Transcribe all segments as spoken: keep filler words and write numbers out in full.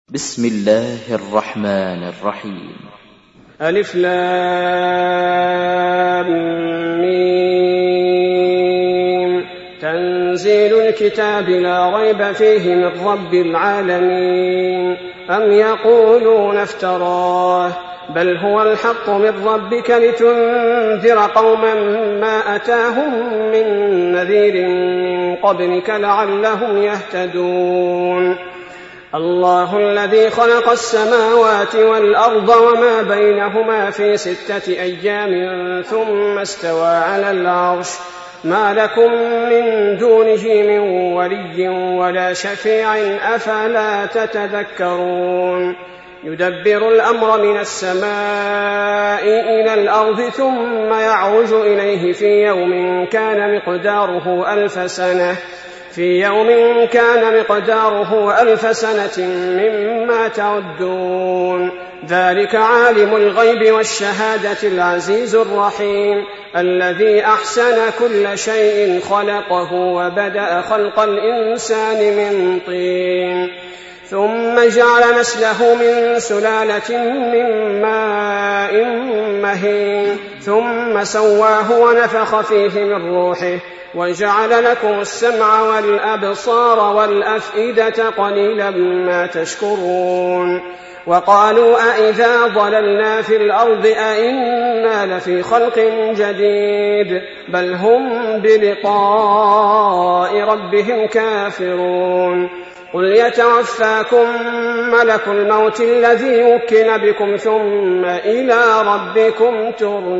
بسم الله الرحمن الرحيم. ألف لام ميم. تنزيل الكتاب لا ريب فيه من رب العالمين. أم يقولون افتراه بل هو الحق من ربك لتنذر قوما ما أتاهم من نذير من قبلك لعلهم يهتدون. الله الذي خلق السماوات والأرض وما بينهما في ستة أيام ثم استوى على العرش ما لكم من دونه من ولي ولا شفيع أفلا تتذكرون. يدبر الأمر من السماء إلى الأرض ثم يعرج إليه في يوم كان مقداره ألف سنة في يوم كان مقداره ألف سنة مما تعدون. ذلك عالم الغيب والشهادة العزيز الرحيم الذي أحسن كل شيء خلقه وبدأ خلق الإنسان من طين ثم جعل نسله من سلالة من ماء مهين ثم سواه ونفخ فيه من روحه وجعل لكم السمع والأبصار والأفئدة قليلا ما تشكرون. وقالوا أئذا ضللنا في الأرض أئنا لفي خلق جديد بل هم بلقاء ربهم كافرون. قل يتوفاكم ملك الموت الذي وكل بكم ثم إلى ربكم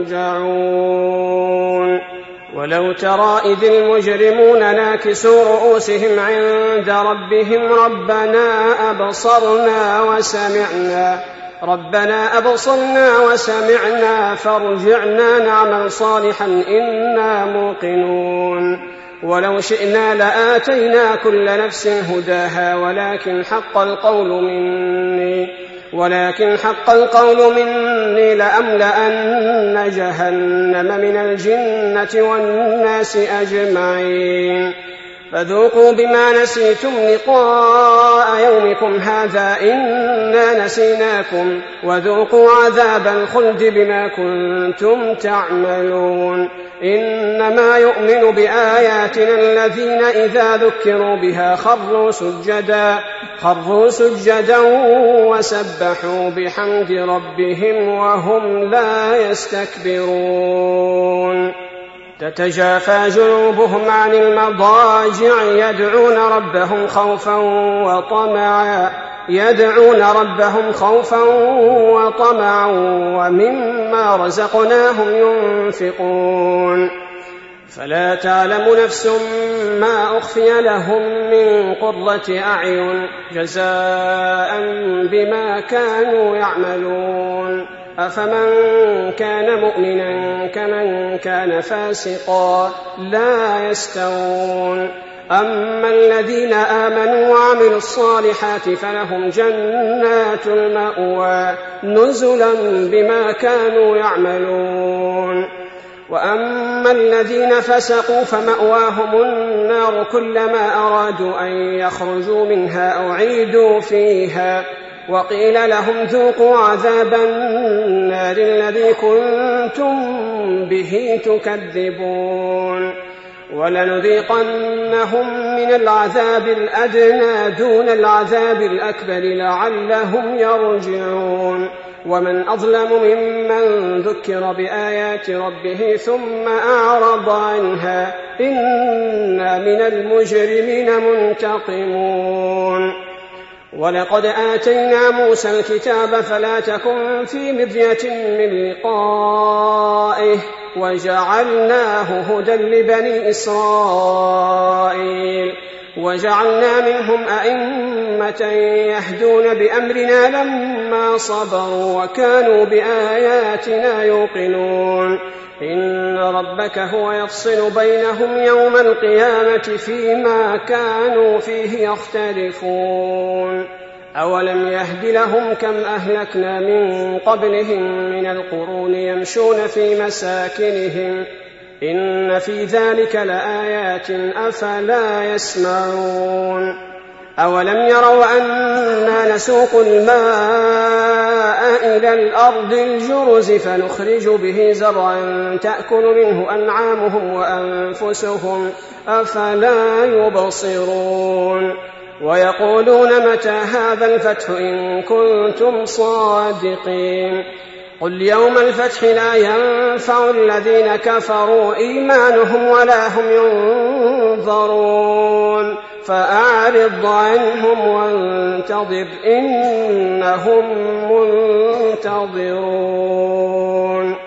ترجعون. ولو ترى إذ المجرمون ناكسوا رؤوسهم عند ربهم ربنا أبصرنا وسمعنا ربنا أبصرنا وسمعنا فارجعنا نعمل صالحا إنا موقنون. ولو شئنا لآتينا كل نفس هداها ولكن حق القول مني ولكن حق القول مني لأملأن جهنم من الجنة والناس أجمعين. فذوقوا بما نسيتم لقاء يومكم هذا إنا نسيناكم وذوقوا عذاب الخلد بما كنتم تعملون. إنما يؤمن بآياتنا الذين إذا ذكروا بها خروا سجدا خروا سجدا وسبحوا بحمد ربهم وهم لا يستكبرون. تتجافى جنوبهم عن المضاجع يدعون ربهم خوفا وطمعا يدعون ربهم خوفا وطمعا ومما رزقناهم ينفقون. فلا تعلم نفس ما أخفي لهم من قرة أعين جزاء بما كانوا يعملون. أفمن كان مؤمنا كمن كان فاسقا لا يستوون. أما الذين آمنوا وعملوا الصالحات فلهم جنات المأوى نزلا بما كانوا يعملون. وأما الذين فسقوا فمأواهم النار كلما أرادوا أن يخرجوا منها أعيدوا فيها وقيل لهم ذوقوا عذاب النار الذي كنتم به تكذبون. ولنذيقنهم من العذاب الأدنى دون العذاب الأكبر لعلهم يرجعون. ومن أظلم ممن ذكر بآيات ربه ثم أعرض عنها إنا من المجرمين منتقمون. ولقد آتينا موسى الكتاب فلا تكن في مرية من لقائه وجعلناه هدى لبني إسرائيل وجعلنا منهم أئمة يهدون بأمرنا لما صبروا وكانوا بآياتنا يوقنون. إن ربك هو يفصل بينهم يوم القيامة فيما كانوا فيه يختلفون. أولم يهد لهم كم أهلكنا من قبلهم من القرون يمشون في مساكنهم إن في ذلك لآيات أفلا يسمعون. أولم يروا أنا نسوق الماء إلى الأرض الجرز فنخرج به زرعا تأكل منه أنعامهم وأنفسهم أفلا يبصرون ويقولون متى هذا الفتح إن كنتم صادقين قل يوم الفتح لا ينفع الذين كفروا إيمانهم ولا هم ينظرون فأعرض عنهم وانتظر إنهم منتظرون.